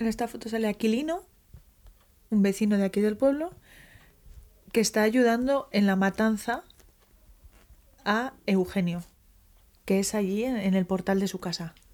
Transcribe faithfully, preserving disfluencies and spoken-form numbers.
En esta foto sale Aquilino, un vecino de aquí del pueblo, que está ayudando en la matanza a Eugenio, que es allí en, en el portal de su casa.